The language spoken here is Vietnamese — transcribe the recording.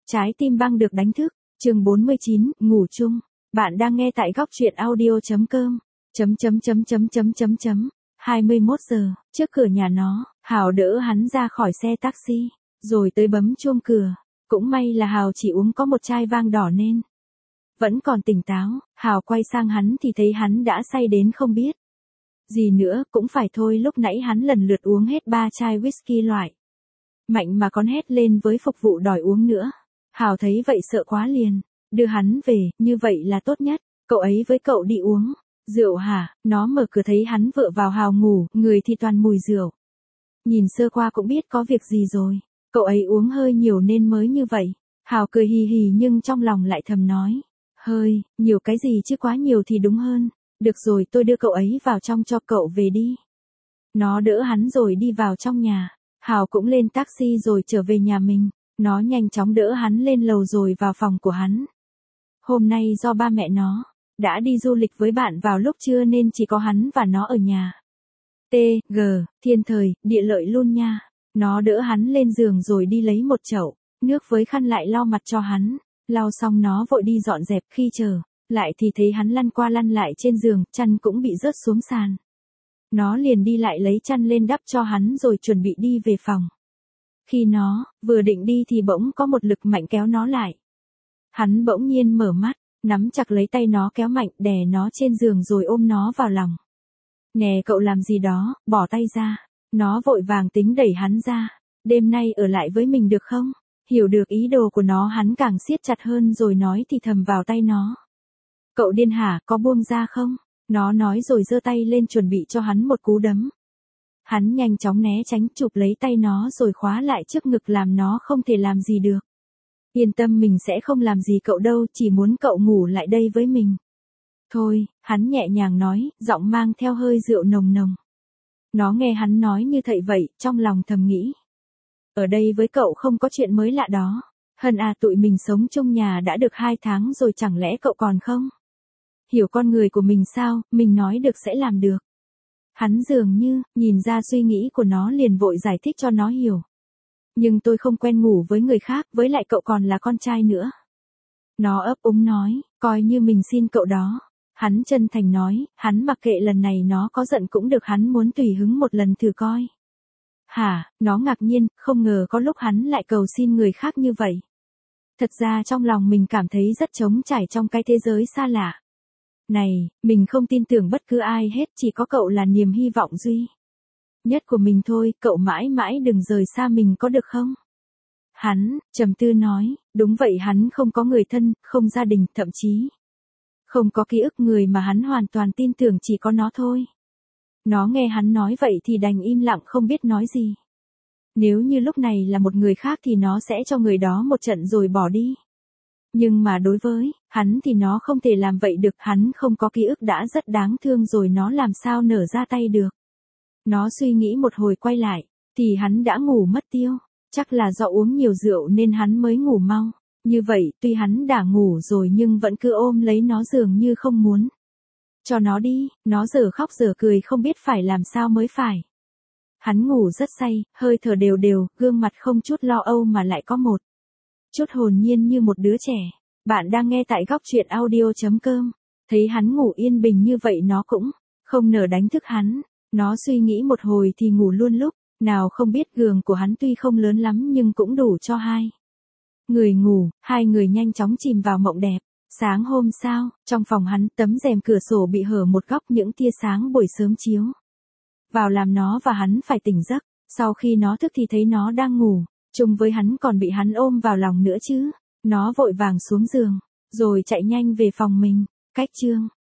Trái tim băng được đánh thức, chương 49, ngủ chung. Bạn đang nghe tại góc truyện audio.com. 21 giờ, trước cửa nhà nó, Hào đỡ hắn ra khỏi xe taxi, rồi tới bấm chuông cửa. Cũng may là Hào chỉ uống có một chai vang đỏ nên vẫn còn tỉnh táo. Hào quay sang hắn thì thấy hắn đã say đến không biết gì nữa, cũng phải thôi, lúc nãy hắn lần lượt uống hết 3 chai whisky loại mạnh mà còn hét lên với phục vụ đòi uống nữa. Hào thấy vậy sợ quá liền đưa hắn về, như vậy là tốt nhất. Cậu ấy với cậu đi uống rượu hả? Nó mở cửa thấy hắn vợ vào Hào ngủ, người thì toàn mùi rượu. Nhìn sơ qua cũng biết có việc gì rồi. Cậu ấy uống hơi nhiều nên mới như vậy. Hào cười hì hì nhưng trong lòng lại thầm nói, hơi nhiều cái gì chứ, quá nhiều thì đúng hơn. Được rồi, tôi đưa cậu ấy vào trong cho cậu về đi. Nó đỡ hắn rồi đi vào trong nhà. Hào cũng lên taxi rồi trở về nhà mình. Nó nhanh chóng đỡ hắn lên lầu rồi vào phòng của hắn. Hôm nay do ba mẹ nó đã đi du lịch với bạn vào lúc trưa nên chỉ có hắn và nó ở nhà. Thiên thời, địa lợi luôn nha. Nó đỡ hắn lên giường rồi đi lấy một chậu nước với khăn lại lau mặt cho hắn. Lau xong nó vội đi dọn dẹp, khi trở lại thì thấy hắn lăn qua lăn lại trên giường, chăn cũng bị rớt xuống sàn. Nó liền đi lại lấy chăn lên đắp cho hắn rồi chuẩn bị đi về phòng. Khi nó vừa định đi thì bỗng có một lực mạnh kéo nó lại. Hắn bỗng nhiên mở mắt, nắm chặt lấy tay nó kéo mạnh, đè nó trên giường rồi ôm nó vào lòng. Nè, cậu làm gì đó, bỏ tay ra. Nó vội vàng tính đẩy hắn ra. Đêm nay ở lại với mình được không? Hiểu được ý đồ của nó, hắn càng siết chặt hơn rồi nói thì thầm vào tay nó. Cậu điên hả, có buông ra không? Nó nói rồi giơ tay lên chuẩn bị cho hắn một cú đấm. Hắn nhanh chóng né tránh, chụp lấy tay nó rồi khóa lại trước ngực làm nó không thể làm gì được. Yên tâm, mình sẽ không làm gì cậu đâu, chỉ muốn cậu ngủ lại đây với mình. Thôi, hắn nhẹ nhàng nói, giọng mang theo hơi rượu nồng nồng. Nó nghe hắn nói như vậy, trong lòng thầm nghĩ. Ở đây với cậu không có chuyện mới lạ đó. Hân à, tụi mình sống chung nhà đã được 2 tháng rồi, chẳng lẽ cậu còn không hiểu con người của mình sao? Mình nói được sẽ làm được. Hắn dường như nhìn ra suy nghĩ của nó liền vội giải thích cho nó hiểu. Nhưng tôi không quen ngủ với người khác, với lại cậu còn là con trai nữa. Nó ấp úng nói, coi như mình xin cậu đó. Hắn chân thành nói, hắn mặc kệ lần này nó có giận cũng được, hắn muốn tùy hứng một lần thử coi. Hả? Nó ngạc nhiên, không ngờ có lúc hắn lại cầu xin người khác như vậy. Thật ra trong lòng mình cảm thấy rất trống trải trong cái thế giới xa lạ này. Mình không tin tưởng bất cứ ai hết, chỉ có cậu là niềm hy vọng duy nhất của mình thôi. Cậu mãi mãi đừng rời xa mình có được không? Hắn trầm tư nói, đúng vậy, hắn không có người thân, không gia đình, thậm chí không có ký ức. Người mà hắn hoàn toàn tin tưởng chỉ có nó thôi. Nó nghe hắn nói vậy thì đành im lặng không biết nói gì. Nếu như lúc này là một người khác thì nó sẽ cho người đó một trận rồi bỏ đi. Nhưng mà đối với hắn thì nó không thể làm vậy được. Hắn không có ký ức đã rất đáng thương rồi, nó làm sao nở ra tay được. Nó suy nghĩ một hồi quay lại thì hắn đã ngủ mất tiêu. Chắc là do uống nhiều rượu nên hắn mới ngủ mau như vậy. Tuy hắn đã ngủ rồi nhưng vẫn cứ ôm lấy nó dường như không muốn cho nó đi. Nó giờ khóc giờ cười không biết phải làm sao mới phải. Hắn ngủ rất say, hơi thở đều đều, gương mặt không chút lo âu mà lại có một chút hồn nhiên như một đứa trẻ. Bạn đang nghe tại góc truyện audio.com. Thấy hắn ngủ yên bình như vậy nó cũng không nỡ đánh thức hắn. Nó suy nghĩ một hồi thì ngủ luôn, lúc nào không biết giường của hắn tuy không lớn lắm nhưng cũng đủ cho hai người ngủ. Hai người nhanh chóng chìm vào mộng đẹp. Sáng hôm sau, trong phòng hắn, tấm rèm cửa sổ bị hở một góc, những tia sáng buổi sớm chiếu vào làm nó và hắn phải tỉnh giấc. Sau khi nó thức thì thấy nó đang ngủ chung với hắn, còn bị hắn ôm vào lòng nữa chứ. Nó vội vàng xuống giường rồi chạy nhanh về phòng mình. Cách chương